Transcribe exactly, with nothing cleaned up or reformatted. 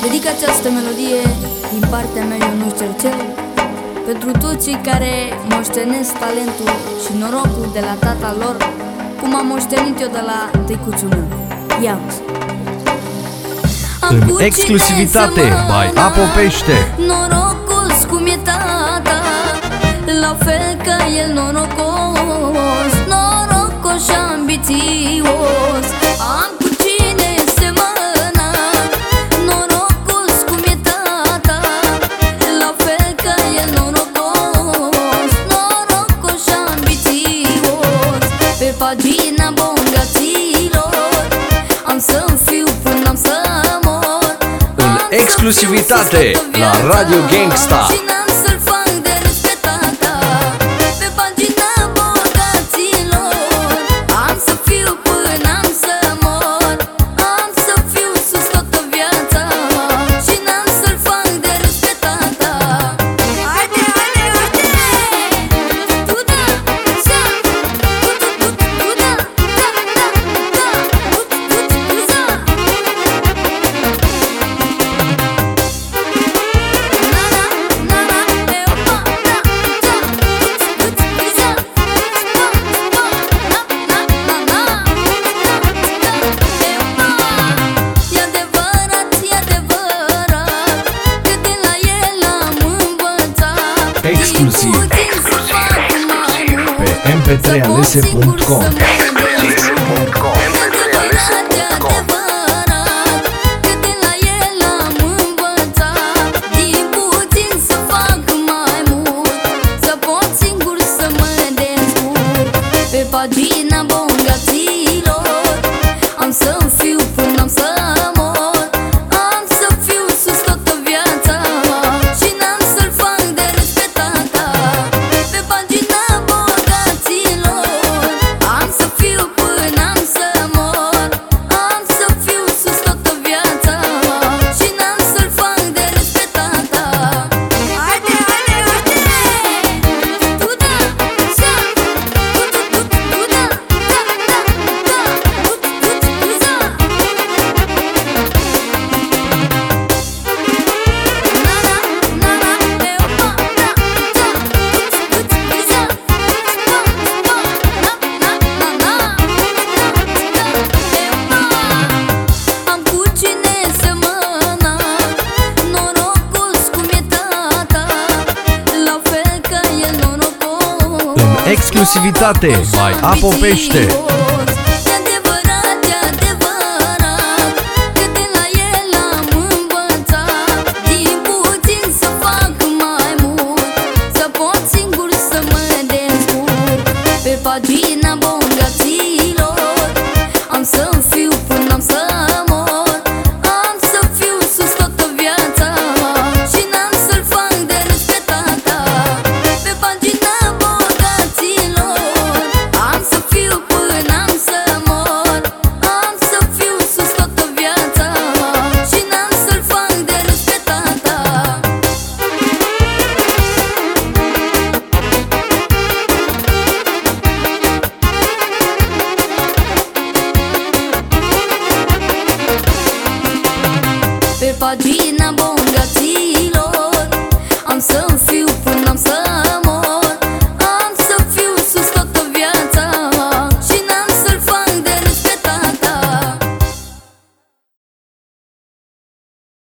Dedic această melodie din partea mea, Ionuț Cercel, pentru toți cei care moștenesc talentul și norocul de la tata lor, cum am moștenit eu de la tăicuțul meu. Ia în exclusivitate by Apo Pește. Norocul cum e tata, la fel ca el norocos, norocos și ambițios. Am cu cine semăna, norocul cum e tata, la fel ca el norocos, norocos și ambițios. Pe pagina bogaților am să fiu până am să mor. În exclusivitate la Radio Gangsta. Exclusiv, exclusiv pe m p trei alese punct com. Pe pagina bogaților am să fiu până am să mor. Am să fiu sus toată viața și n-am să-l fac de râs pe tata. Pe pagina bogaților am să fiu până am să mor. Am să fiu sus toată viața și n-am să-l fac de râs pe tata. Haide, haide, haide! Tu da, sa, tu, tu, tu, tu, da, da, da, da, tu, tu, tu, za. Na, na, na, na, e opa, da, da, tu, tu, tu, za. Pa, pa, na, na, na, na, da, da, e opa. Am cu cine semăna, norocul cum e tata, la fel ca el norocos. În exclusivitate by Apo Pește. E adevărat, e adevărat, că de la el am învățat din puțin să fac mai mult, să pot singur să mă descurc. Pe pagina bogaților am să fiu până am să mor. Am să fiu sus toată viața și n-am să-l fac de râs pe tata. Pe pagina bogaților am să fiu până am să mor. Am să fiu sus toată viața și n-am să-l fac de râs pe tata. Pe pagina bogaților am să fiu până am să